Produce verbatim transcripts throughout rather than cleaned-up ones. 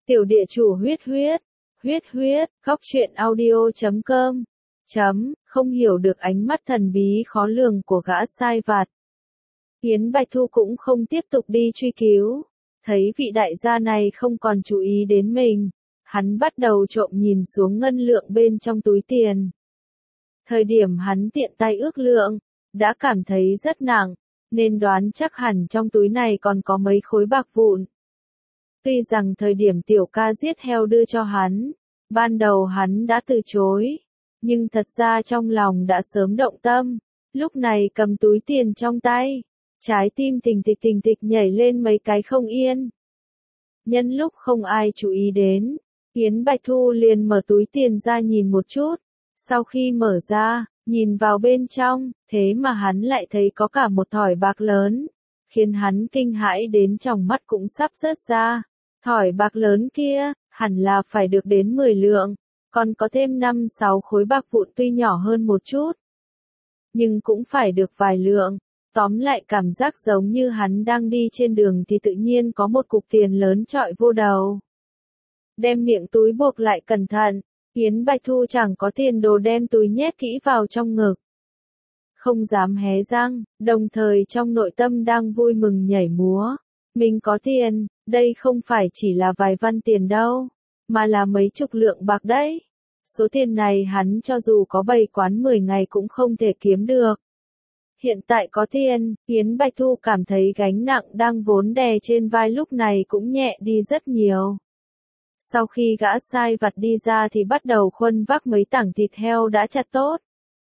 Tiểu địa chủ huyết huyết, huyết huyết, góc truyện audio chấm com, chấm, không hiểu được ánh mắt thần bí khó lường của gã sai vặt. Yến Bạch Thu cũng không tiếp tục đi truy cứu, thấy vị đại gia này không còn chú ý đến mình, hắn bắt đầu trộm nhìn xuống ngân lượng bên trong túi tiền. Thời điểm hắn tiện tay ước lượng, đã cảm thấy rất nặng, nên đoán chắc hẳn trong túi này còn có mấy khối bạc vụn. Tuy rằng thời điểm tiểu ca giết heo đưa cho hắn, ban đầu hắn đã từ chối, nhưng thật ra trong lòng đã sớm động tâm, lúc này cầm túi tiền trong tay, trái tim thình thịch thình thịch nhảy lên mấy cái không yên. Nhân lúc không ai chú ý đến, Yến Bạch Thu liền mở túi tiền ra nhìn một chút, sau khi mở ra, nhìn vào bên trong, thế mà hắn lại thấy có cả một thỏi bạc lớn, khiến hắn kinh hãi đến tròng mắt cũng sắp rớt ra. Thỏi bạc lớn kia, hẳn là phải được đến mười lượng, còn có thêm năm sáu khối bạc vụn tuy nhỏ hơn một chút, nhưng cũng phải được vài lượng. Tóm lại cảm giác giống như hắn đang đi trên đường thì tự nhiên có một cục tiền lớn trọi vô đầu. Đem miệng túi buộc lại cẩn thận, Yến Bạch Thu chẳng có tiền đồ đem túi nhét kỹ vào trong ngực. Không dám hé răng, đồng thời trong nội tâm đang vui mừng nhảy múa. Mình có tiền, đây không phải chỉ là vài văn tiền đâu, mà là mấy chục lượng bạc đấy. Số tiền này hắn cho dù có bày quán mười ngày cũng không thể kiếm được. Hiện tại có tiền, Yến Bạch Thu cảm thấy gánh nặng đang vốn đè trên vai lúc này cũng nhẹ đi rất nhiều. Sau khi gã sai vặt đi ra thì bắt đầu khuân vác mấy tảng thịt heo đã chặt tốt.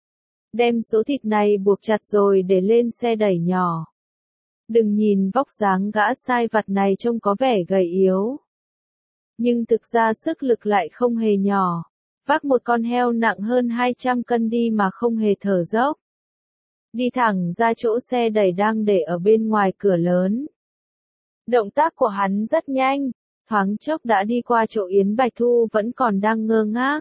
Đem số thịt này buộc chặt rồi để lên xe đẩy nhỏ. Đừng nhìn vóc dáng gã sai vặt này trông có vẻ gầy yếu, nhưng thực ra sức lực lại không hề nhỏ. Vác một con heo nặng hơn hai trăm cân đi mà không hề thở dốc. Đi thẳng ra chỗ xe đẩy đang để ở bên ngoài cửa lớn. Động tác của hắn rất nhanh, thoáng chốc đã đi qua chỗ Yến Bạch Thu vẫn còn đang ngơ ngác.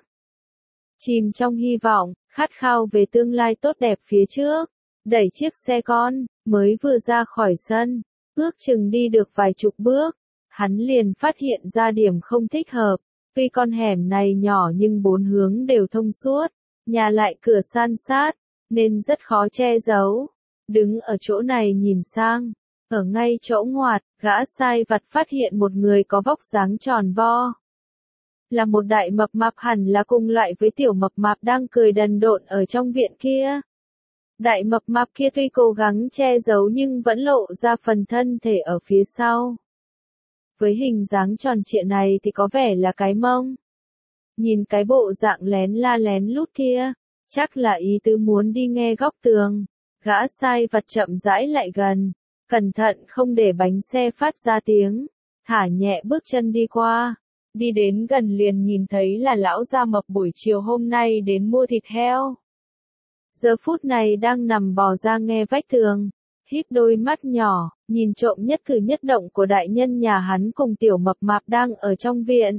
Chìm trong hy vọng, khát khao về tương lai tốt đẹp phía trước, đẩy chiếc xe con, mới vừa ra khỏi sân, ước chừng đi được vài chục bước, hắn liền phát hiện ra điểm không thích hợp. Tuy con hẻm này nhỏ nhưng bốn hướng đều thông suốt, nhà lại cửa san sát, nên rất khó che giấu. Đứng ở chỗ này nhìn sang, ở ngay chỗ ngoặt, gã sai vặt phát hiện một người có vóc dáng tròn vo. Là một đại mập mạp, hẳn là cùng loại với tiểu mập mạp đang cười đần độn ở trong viện kia. Đại mập mạp kia tuy cố gắng che giấu nhưng vẫn lộ ra phần thân thể ở phía sau. Với hình dáng tròn trịa này thì có vẻ là cái mông. Nhìn cái bộ dạng lén la lén lút kia, chắc là ý tứ muốn đi nghe góc tường. Gã sai vặt chậm rãi lại gần, cẩn thận không để bánh xe phát ra tiếng, thả nhẹ bước chân đi qua. Đi đến gần liền nhìn thấy là lão gia mập buổi chiều hôm nay đến mua thịt heo. Giờ phút này đang nằm bò ra nghe vách tường, híp đôi mắt nhỏ, nhìn trộm nhất cử nhất động của đại nhân nhà hắn cùng tiểu mập mạp đang ở trong viện.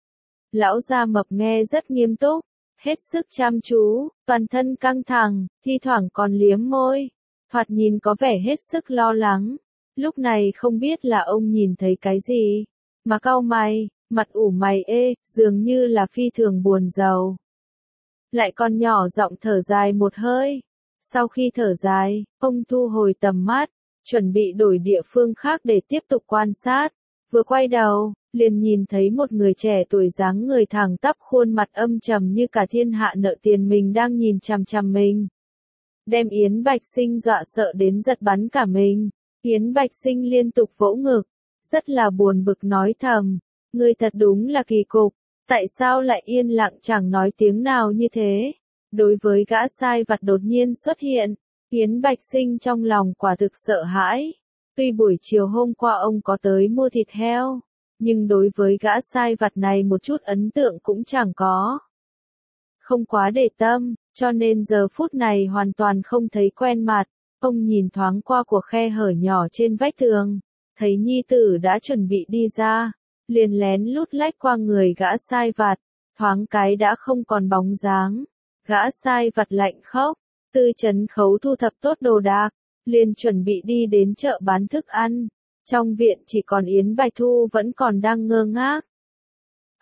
Lão gia mập nghe rất nghiêm túc, hết sức chăm chú, toàn thân căng thẳng, thi thoảng còn liếm môi, thoạt nhìn có vẻ hết sức lo lắng. Lúc này không biết là ông nhìn thấy cái gì, mà cau mày, mặt ủ mày ê, dường như là phi thường buồn rầu. Lại còn nhỏ giọng thở dài một hơi. Sau khi thở dài, ông thu hồi tầm mắt, chuẩn bị đổi địa phương khác để tiếp tục quan sát. Vừa quay đầu, liền nhìn thấy một người trẻ tuổi dáng người thẳng tắp, khuôn mặt âm trầm như cả thiên hạ nợ tiền mình đang nhìn chằm chằm mình. Đem Yến Bạch Sinh dọa sợ đến giật bắn cả mình. Yến Bạch Sinh liên tục vỗ ngực, rất là buồn bực nói thầm, ngươi thật đúng là kỳ cục, tại sao lại yên lặng chẳng nói tiếng nào như thế? Đối với gã sai vặt đột nhiên xuất hiện, Yến Bạch Sinh trong lòng quả thực sợ hãi. Tuy buổi chiều hôm qua ông có tới mua thịt heo, nhưng đối với gã sai vặt này một chút ấn tượng cũng chẳng có. Không quá để tâm, cho nên giờ phút này hoàn toàn không thấy quen mặt. Ông nhìn thoáng qua của khe hở nhỏ trên vách tường, thấy nhi tử đã chuẩn bị đi ra, liền lén lút lách qua người gã sai vặt, thoáng cái đã không còn bóng dáng. Gã sai vặt lạnh khóc, Tư Trấn Khấu thu thập tốt đồ đạc, liền chuẩn bị đi đến chợ bán thức ăn. Trong viện chỉ còn Yến Bạch Thu vẫn còn đang ngơ ngác.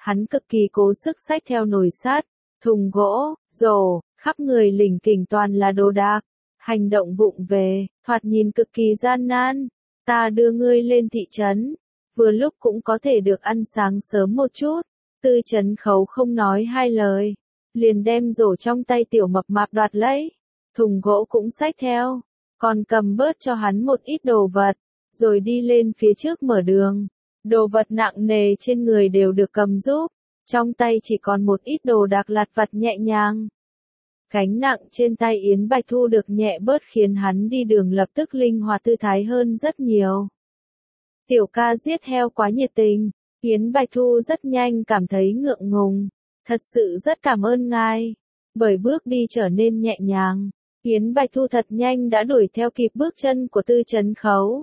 Hắn cực kỳ cố sức xách theo nồi sắt, thùng gỗ, rổ, khắp người lỉnh kỉnh toàn là đồ đạc. Hành động vụng về, thoạt nhìn cực kỳ gian nan. Ta đưa ngươi lên thị trấn, vừa lúc cũng có thể được ăn sáng sớm một chút. Tư Trấn Khấu không nói hai lời, liền đem rổ trong tay tiểu mập mạp đoạt lấy, thùng gỗ cũng xách theo, còn cầm bớt cho hắn một ít đồ vật, rồi đi lên phía trước mở đường. Đồ vật nặng nề trên người đều được cầm giúp, trong tay chỉ còn một ít đồ đạc lặt vặt nhẹ nhàng. Gánh nặng trên tay Yến Bạch Thu được nhẹ bớt khiến hắn đi đường lập tức linh hoạt tư thái hơn rất nhiều. Tiểu ca giết heo quá nhiệt tình, Yến Bạch Thu rất nhanh cảm thấy ngượng ngùng, thật sự rất cảm ơn ngài. Bởi bước đi trở nên nhẹ nhàng, Yến Bạch Thu thật nhanh đã đuổi theo kịp bước chân của Tư Trấn Khấu.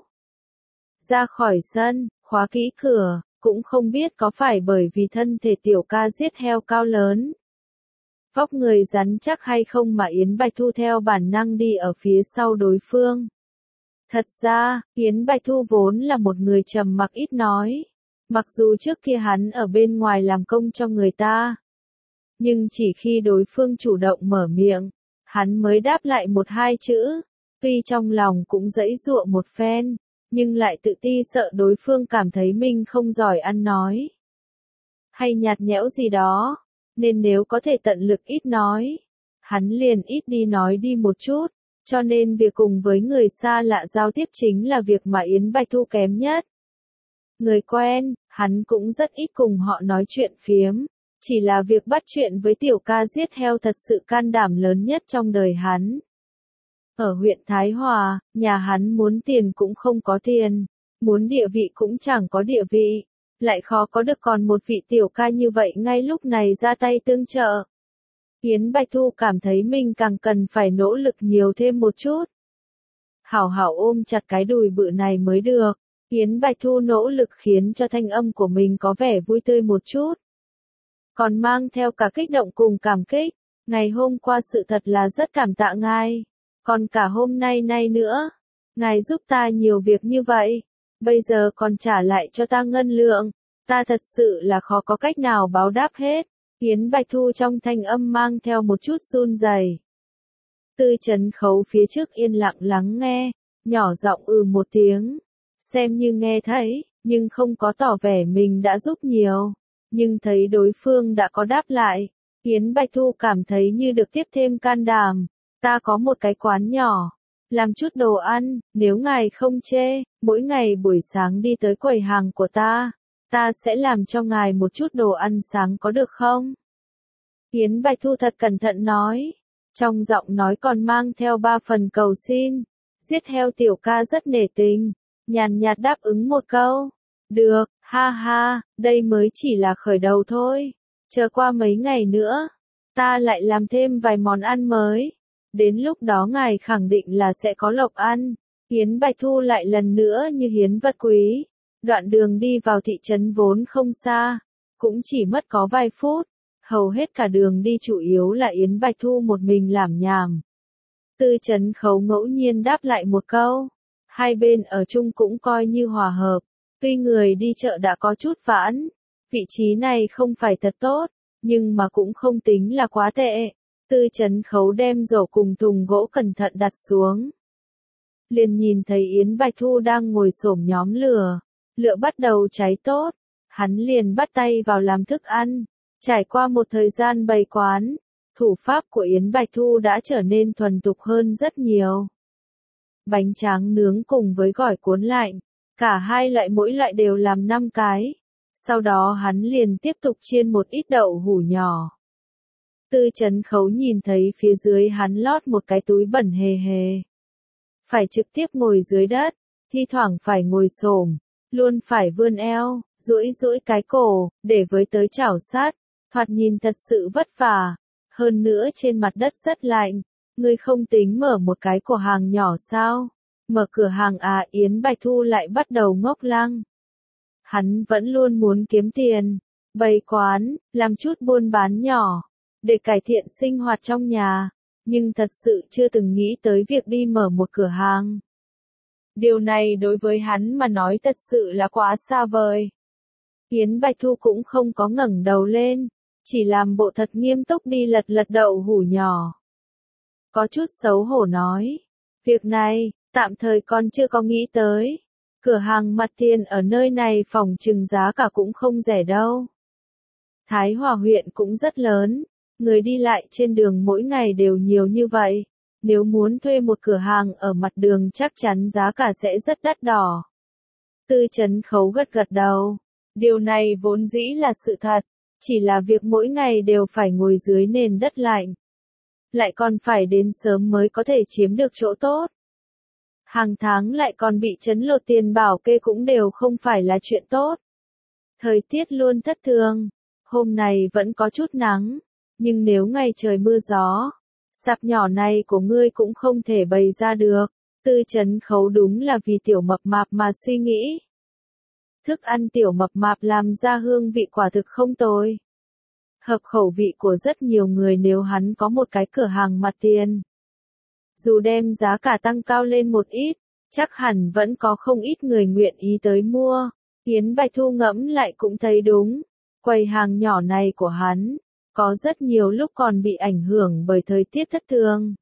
Ra khỏi sân, khóa kỹ cửa, cũng không biết có phải bởi vì thân thể tiểu ca giết heo cao lớn, vóc người rắn chắc hay không mà Yến Bạch Thu theo bản năng đi ở phía sau đối phương. Thật ra, Yến Bạch Thu vốn là một người trầm mặc ít nói. Mặc dù trước kia hắn ở bên ngoài làm công cho người ta, nhưng chỉ khi đối phương chủ động mở miệng, hắn mới đáp lại một hai chữ. Tuy trong lòng cũng giãy giụa một phen, nhưng lại tự ti sợ đối phương cảm thấy mình không giỏi ăn nói, hay nhạt nhẽo gì đó, nên nếu có thể tận lực ít nói, hắn liền ít đi nói đi một chút, cho nên việc cùng với người xa lạ giao tiếp chính là việc mà Yến Bạch Thu kém nhất. Người quen, hắn cũng rất ít cùng họ nói chuyện phiếm, chỉ là việc bắt chuyện với tiểu ca giết heo thật sự can đảm lớn nhất trong đời hắn. Ở huyện Thái Hòa, nhà hắn muốn tiền cũng không có tiền, muốn địa vị cũng chẳng có địa vị, lại khó có được còn một vị tiểu ca như vậy ngay lúc này ra tay tương trợ. Yến Bạch Thu cảm thấy mình càng cần phải nỗ lực nhiều thêm một chút. Hảo hảo ôm chặt cái đùi bự này mới được. Yến Bạch Thu nỗ lực khiến cho thanh âm của mình có vẻ vui tươi một chút, còn mang theo cả kích động cùng cảm kích. Ngày hôm qua sự thật là rất cảm tạ ngài, còn cả hôm nay nay nữa, ngài giúp ta nhiều việc như vậy, bây giờ còn trả lại cho ta ngân lượng, ta thật sự là khó có cách nào báo đáp hết. Yến Bạch Thu trong thanh âm mang theo một chút run rẩy. Tư Trấn Khấu phía trước yên lặng lắng nghe, nhỏ giọng ừ một tiếng, xem như nghe thấy, nhưng không có tỏ vẻ mình đã giúp nhiều. Nhưng thấy đối phương đã có đáp lại, Yến Bạch Thu cảm thấy như được tiếp thêm can đảm. Ta có một cái quán nhỏ, làm chút đồ ăn, nếu ngài không chê, mỗi ngày buổi sáng đi tới quầy hàng của ta, ta sẽ làm cho ngài một chút đồ ăn sáng có được không? Yến Bạch Thu thật cẩn thận nói, trong giọng nói còn mang theo ba phần cầu xin. Giết heo tiểu ca rất nể tình, nhàn nhạt đáp ứng một câu. Được, ha ha, đây mới chỉ là khởi đầu thôi. Chờ qua mấy ngày nữa, ta lại làm thêm vài món ăn mới. Đến lúc đó ngài khẳng định là sẽ có lộc ăn. Yến Bạch Thu lại lần nữa như hiến vật quý. Đoạn đường đi vào thị trấn vốn không xa, cũng chỉ mất có vài phút. Hầu hết cả đường đi chủ yếu là Yến Bạch Thu một mình lảm nhảm. Tư Trấn Khấu ngẫu nhiên đáp lại một câu. Hai bên ở chung cũng coi như hòa hợp. Tuy người đi chợ đã có chút vãn, vị trí này không phải thật tốt, nhưng mà cũng không tính là quá tệ. Tư Trấn Khấu đem rổ cùng thùng gỗ cẩn thận đặt xuống. Liền nhìn thấy Yến Bạch Thu đang ngồi xổm nhóm lửa, lửa bắt đầu cháy tốt, hắn liền bắt tay vào làm thức ăn. Trải qua một thời gian bày quán, thủ pháp của Yến Bạch Thu đã trở nên thuần thục hơn rất nhiều. Bánh tráng nướng cùng với gỏi cuốn lạnh, cả hai loại mỗi loại đều làm năm cái. Sau đó hắn liền tiếp tục chiên một ít đậu hủ nhỏ. Tư Trấn Khấu nhìn thấy phía dưới hắn lót một cái túi bẩn hề hề. Phải trực tiếp ngồi dưới đất, thi thoảng phải ngồi xổm, luôn phải vươn eo, duỗi duỗi cái cổ, để với tới chảo sát, thoạt nhìn thật sự vất vả. Hơn nữa trên mặt đất rất lạnh, ngươi không tính mở một cái cửa hàng nhỏ sao? Mở cửa hàng à? Yến Bạch Thu lại bắt đầu ngốc lăng. Hắn vẫn luôn muốn kiếm tiền, bày quán, làm chút buôn bán nhỏ, để cải thiện sinh hoạt trong nhà, nhưng thật sự chưa từng nghĩ tới việc đi mở một cửa hàng. Điều này đối với hắn mà nói thật sự là quá xa vời. Yến Bạch Thu cũng không có ngẩng đầu lên, chỉ làm bộ thật nghiêm túc đi lật lật đậu hũ nhỏ. Có chút xấu hổ nói, việc này, tạm thời con chưa có nghĩ tới. Cửa hàng mặt tiền ở nơi này phòng chừng giá cả cũng không rẻ đâu. Thái Hòa huyện cũng rất lớn, người đi lại trên đường mỗi ngày đều nhiều như vậy. Nếu muốn thuê một cửa hàng ở mặt đường chắc chắn giá cả sẽ rất đắt đỏ. Tư Chấn Khấu gật gật đầu. Điều này vốn dĩ là sự thật, chỉ là việc mỗi ngày đều phải ngồi dưới nền đất lạnh. Lại còn phải đến sớm mới có thể chiếm được chỗ tốt. Hàng tháng lại còn bị chấn lột tiền bảo kê cũng đều không phải là chuyện tốt. Thời tiết luôn thất thường, hôm nay vẫn có chút nắng, nhưng nếu ngày trời mưa gió, sạp nhỏ này của ngươi cũng không thể bày ra được. Tư Chấn Khấu đúng là vì tiểu mập mạp mà suy nghĩ. Thức ăn tiểu mập mạp làm ra hương vị quả thực không tồi. Hợp khẩu vị của rất nhiều người nếu hắn có một cái cửa hàng mặt tiền. Dù đem giá cả tăng cao lên một ít, chắc hẳn vẫn có không ít người nguyện ý tới mua. Yến Bạch Thu ngẫm lại cũng thấy đúng. Quầy hàng nhỏ này của hắn, có rất nhiều lúc còn bị ảnh hưởng bởi thời tiết thất thường.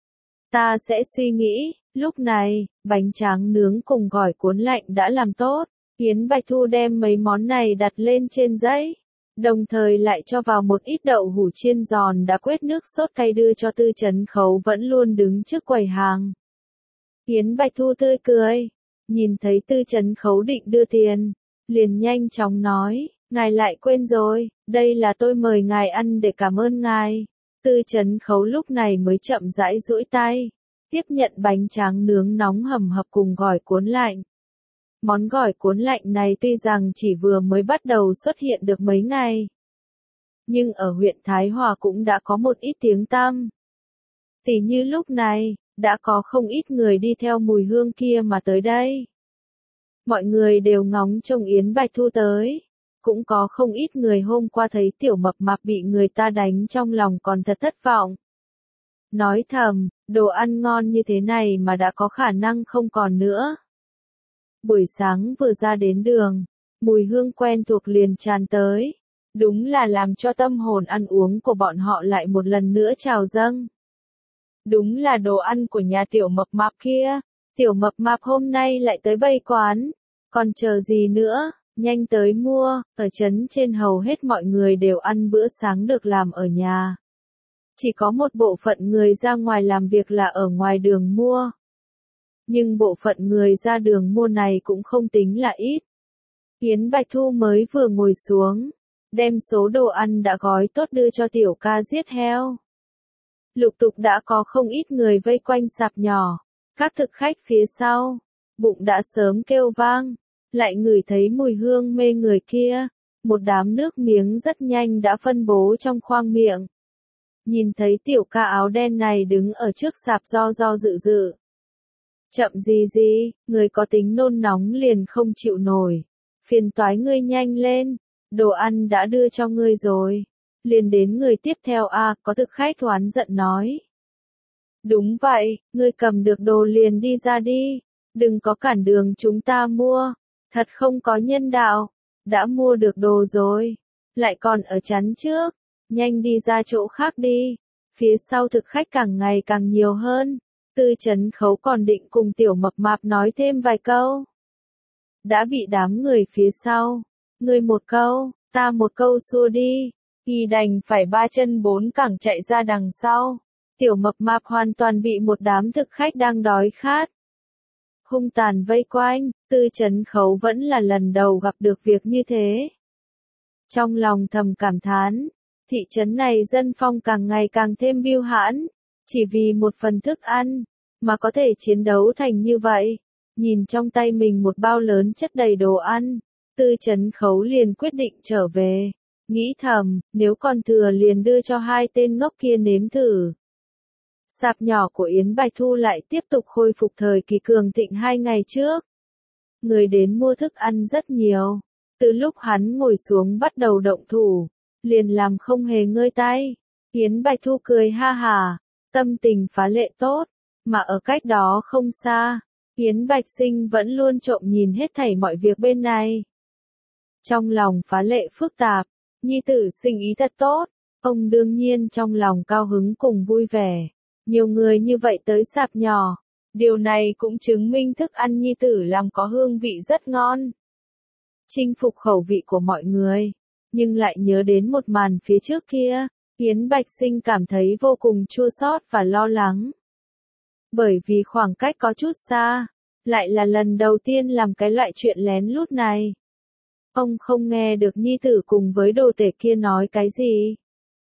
Ta sẽ suy nghĩ, lúc này, bánh tráng nướng cùng gỏi cuốn lạnh đã làm tốt. Yến Bạch Thu đem mấy món này đặt lên trên giấy, đồng thời lại cho vào một ít đậu hũ chiên giòn đã quết nước sốt cay đưa cho Tư Chấn Khấu vẫn luôn đứng trước quầy hàng. Yến Bạch Thu tươi cười, nhìn thấy Tư Chấn Khấu định đưa tiền, liền nhanh chóng nói, ngài lại quên rồi, đây là tôi mời ngài ăn để cảm ơn ngài. Tư Chấn Khấu lúc này mới chậm rãi duỗi tay, tiếp nhận bánh tráng nướng nóng hầm hập cùng gỏi cuốn lạnh. Món gỏi cuốn lạnh này tuy rằng chỉ vừa mới bắt đầu xuất hiện được mấy ngày, nhưng ở huyện Thái Hòa cũng đã có một ít tiếng tăm. Tỉ như lúc này, đã có không ít người đi theo mùi hương kia mà tới đây. Mọi người đều ngóng trông Yến Bạch Thu tới. Cũng có không ít người hôm qua thấy tiểu mập mạp bị người ta đánh trong lòng còn thật thất vọng. Nói thầm, đồ ăn ngon như thế này mà đã có khả năng không còn nữa. Buổi sáng vừa ra đến đường, mùi hương quen thuộc liền tràn tới. Đúng là làm cho tâm hồn ăn uống của bọn họ lại một lần nữa trào dâng. Đúng là đồ ăn của nhà tiểu mập mạp kia. Tiểu mập mạp hôm nay lại tới bày quán. Còn chờ gì nữa, nhanh tới mua. Ở trấn trên hầu hết mọi người đều ăn bữa sáng được làm ở nhà. Chỉ có một bộ phận người ra ngoài làm việc là ở ngoài đường mua. Nhưng bộ phận người ra đường mua này cũng không tính là ít. Yến Bạch Thu mới vừa ngồi xuống, đem số đồ ăn đã gói tốt đưa cho tiểu ca giết heo. Lục tục đã có không ít người vây quanh sạp nhỏ, các thực khách phía sau, bụng đã sớm kêu vang, lại ngửi thấy mùi hương mê người kia, một đám nước miếng rất nhanh đã phân bố trong khoang miệng. Nhìn thấy tiểu ca áo đen này đứng ở trước sạp do do dự dự. Chậm gì gì, người có tính nôn nóng liền không chịu nổi. Phiền toái ngươi nhanh lên, đồ ăn đã đưa cho ngươi rồi. Liền đến người tiếp theo a à, có thực khách oán giận nói. Đúng vậy, ngươi cầm được đồ liền đi ra đi. Đừng có cản đường chúng ta mua. Thật không có nhân đạo. Đã mua được đồ rồi. Lại còn ở chắn trước. Nhanh đi ra chỗ khác đi. Phía sau thực khách càng ngày càng nhiều hơn. Tư Chấn Khấu còn định cùng tiểu mập mạp nói thêm vài câu. Đã bị đám người phía sau. Ngươi một câu, ta một câu xua đi. Y đành phải ba chân bốn cẳng chạy ra đằng sau. Tiểu mập mạp hoàn toàn bị một đám thực khách đang đói khát hung tàn vây quanh. Tư Chấn Khấu vẫn là lần đầu gặp được việc như thế. Trong lòng thầm cảm thán, thị trấn này dân phong càng ngày càng thêm biêu hãn, chỉ vì một phần thức ăn, mà có thể chiến đấu thành như vậy. Nhìn trong tay mình một bao lớn chất đầy đồ ăn, Tư Chấn Khấu liền quyết định trở về. Nghĩ thầm, nếu còn thừa liền đưa cho hai tên ngốc kia nếm thử. Sạp nhỏ của Yến Bạch Thu lại tiếp tục khôi phục thời kỳ cường thịnh hai ngày trước. Người đến mua thức ăn rất nhiều. Từ lúc hắn ngồi xuống bắt đầu động thủ, liền làm không hề ngơi tay. Yến Bạch Thu cười ha hà, tâm tình phá lệ tốt, mà ở cách đó không xa, Yến Bạch Sinh vẫn luôn trộm nhìn hết thảy mọi việc bên này. trong lòng phá lệ phức tạp, nhi tử sinh ý thật tốt, ông đương nhiên trong lòng cao hứng cùng vui vẻ. Nhiều người như vậy tới sạp nhỏ, điều này cũng chứng minh thức ăn nhi tử làm có hương vị rất ngon. Chinh phục khẩu vị của mọi người, nhưng lại nhớ đến một màn phía trước kia, Yến Bạch Sinh cảm thấy vô cùng chua xót và lo lắng. Bởi vì khoảng cách có chút xa, lại là lần đầu tiên làm cái loại chuyện lén lút này. Ông không nghe được nhi tử cùng với đồ tể kia nói cái gì.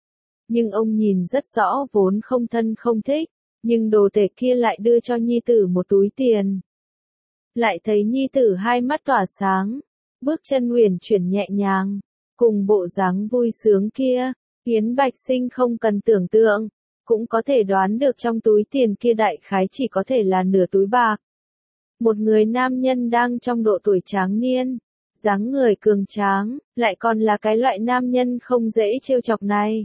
Nhưng ông nhìn rất rõ vốn không thân không thích, nhưng đồ tể kia lại đưa cho nhi tử một túi tiền. Lại thấy nhi tử hai mắt tỏa sáng, bước chân uyển chuyển nhẹ nhàng, cùng bộ dáng vui sướng kia, Yến Bạch Sinh không cần tưởng tượng, cũng có thể đoán được trong túi tiền kia đại khái chỉ có thể là nửa túi bạc. Một người nam nhân đang trong độ tuổi tráng niên, dáng người cường tráng, lại còn là cái loại nam nhân không dễ trêu chọc này.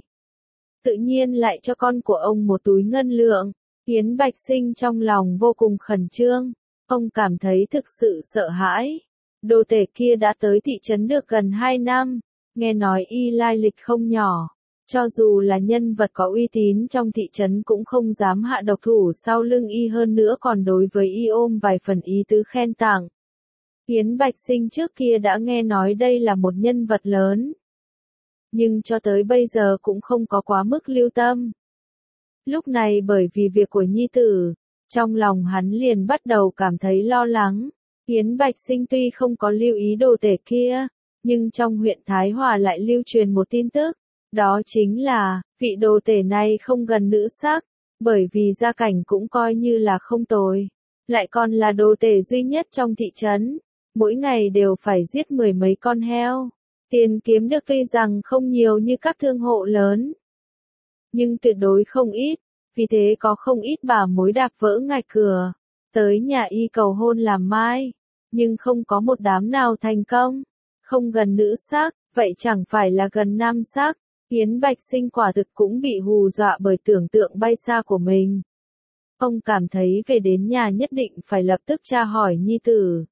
Tự nhiên lại cho con của ông một túi ngân lượng, Yến Bạch Sinh trong lòng vô cùng khẩn trương, ông cảm thấy thực sự sợ hãi. Đồ tể kia đã tới thị trấn được gần hai năm, nghe nói y lai lịch không nhỏ, cho dù là nhân vật có uy tín trong thị trấn cũng không dám hạ độc thủ sau lưng y, hơn nữa còn đối với y ôm vài phần ý tứ khen tặng. Yến Bạch Sinh trước kia đã nghe nói đây là một nhân vật lớn, nhưng cho tới bây giờ cũng không có quá mức lưu tâm. Lúc này bởi vì việc của nhi tử, trong lòng hắn liền bắt đầu cảm thấy lo lắng. Yến Bạch Sinh tuy không có lưu ý đồ tể kia, nhưng trong huyện Thái Hòa lại lưu truyền một tin tức, đó chính là, vị đồ tể này không gần nữ sắc, bởi vì gia cảnh cũng coi như là không tồi, lại còn là đồ tể duy nhất trong thị trấn, mỗi ngày đều phải giết mười mấy con heo, tiền kiếm được tuy rằng không nhiều như các thương hộ lớn, nhưng tuyệt đối không ít, vì thế có không ít bà mối đạp vỡ ngạch cửa, tới nhà y cầu hôn làm mai, nhưng không có một đám nào thành công, không gần nữ sắc, vậy chẳng phải là gần nam sắc. Yến Bạch Sinh quả thực cũng bị hù dọa bởi tưởng tượng bay xa của mình. Ông cảm thấy về đến nhà nhất định phải lập tức tra hỏi nhi tử.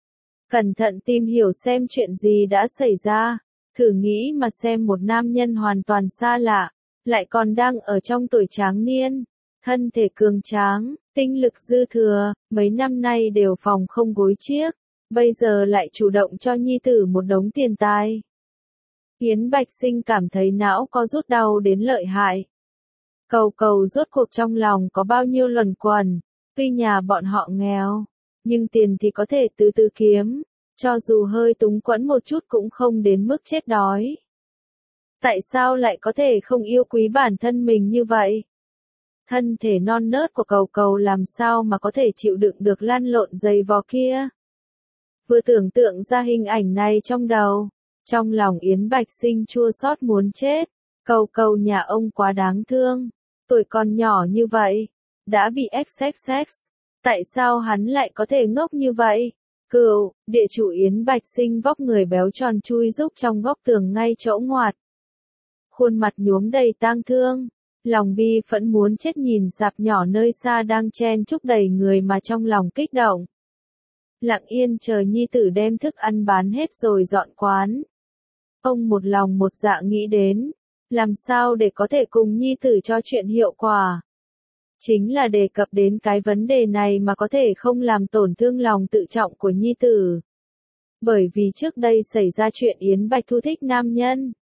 Cẩn thận tìm hiểu xem chuyện gì đã xảy ra, thử nghĩ mà xem một nam nhân hoàn toàn xa lạ, lại còn đang ở trong tuổi tráng niên, thân thể cường tráng, tinh lực dư thừa, mấy năm nay đều phòng không gối chiếc, bây giờ lại chủ động cho nhi tử một đống tiền tài. Yến Bạch Sinh cảm thấy não có rút đau đến lợi hại. Cầu cầu rốt cuộc trong lòng có bao nhiêu luẩn quẩn, tuy nhà bọn họ nghèo, nhưng tiền thì có thể từ từ kiếm, cho dù hơi túng quẫn một chút cũng không đến mức chết đói. Tại sao lại có thể không yêu quý bản thân mình như vậy? Thân thể non nớt của cầu cầu làm sao mà có thể chịu đựng được lăn lộn dày vò kia? Vừa tưởng tượng ra hình ảnh này trong đầu, trong lòng Yến Bạch Sinh chua xót muốn chết, cầu cầu nhà ông quá đáng thương, tuổi còn nhỏ như vậy, đã bị ép sex, tại sao hắn lại có thể ngốc như vậy? Cựu, địa chủ Yến Bạch Sinh vóc người béo tròn chui rúc trong góc tường ngay chỗ ngoặt. Khuôn mặt nhuốm đầy tang thương, lòng bi phẫn muốn chết nhìn sạp nhỏ nơi xa đang chen chúc đầy người mà trong lòng kích động. Lặng yên chờ nhi tử đem thức ăn bán hết rồi dọn quán. Ông một lòng một dạ nghĩ đến, làm sao để có thể cùng nhi tử cho chuyện hiệu quả. Chính là đề cập đến cái vấn đề này mà có thể không làm tổn thương lòng tự trọng của nhi tử. Bởi vì trước đây xảy ra chuyện Yến Bạch Thu thích nam nhân.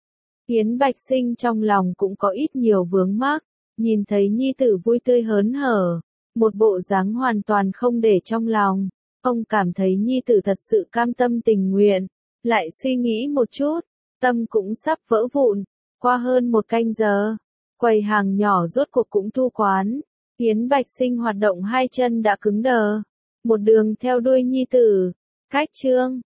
Yến Bạch Sinh trong lòng cũng có ít nhiều vướng mắc, nhìn thấy nhi tử vui tươi hớn hở, một bộ dáng hoàn toàn không để trong lòng. Ông cảm thấy nhi tử thật sự cam tâm tình nguyện, lại suy nghĩ một chút, tâm cũng sắp vỡ vụn. Qua hơn một canh giờ, quầy hàng nhỏ rốt cuộc cũng thu quán, Yến Bạch Sinh hoạt động hai chân đã cứng đờ, một đường theo đuôi nhi tử, cách trương,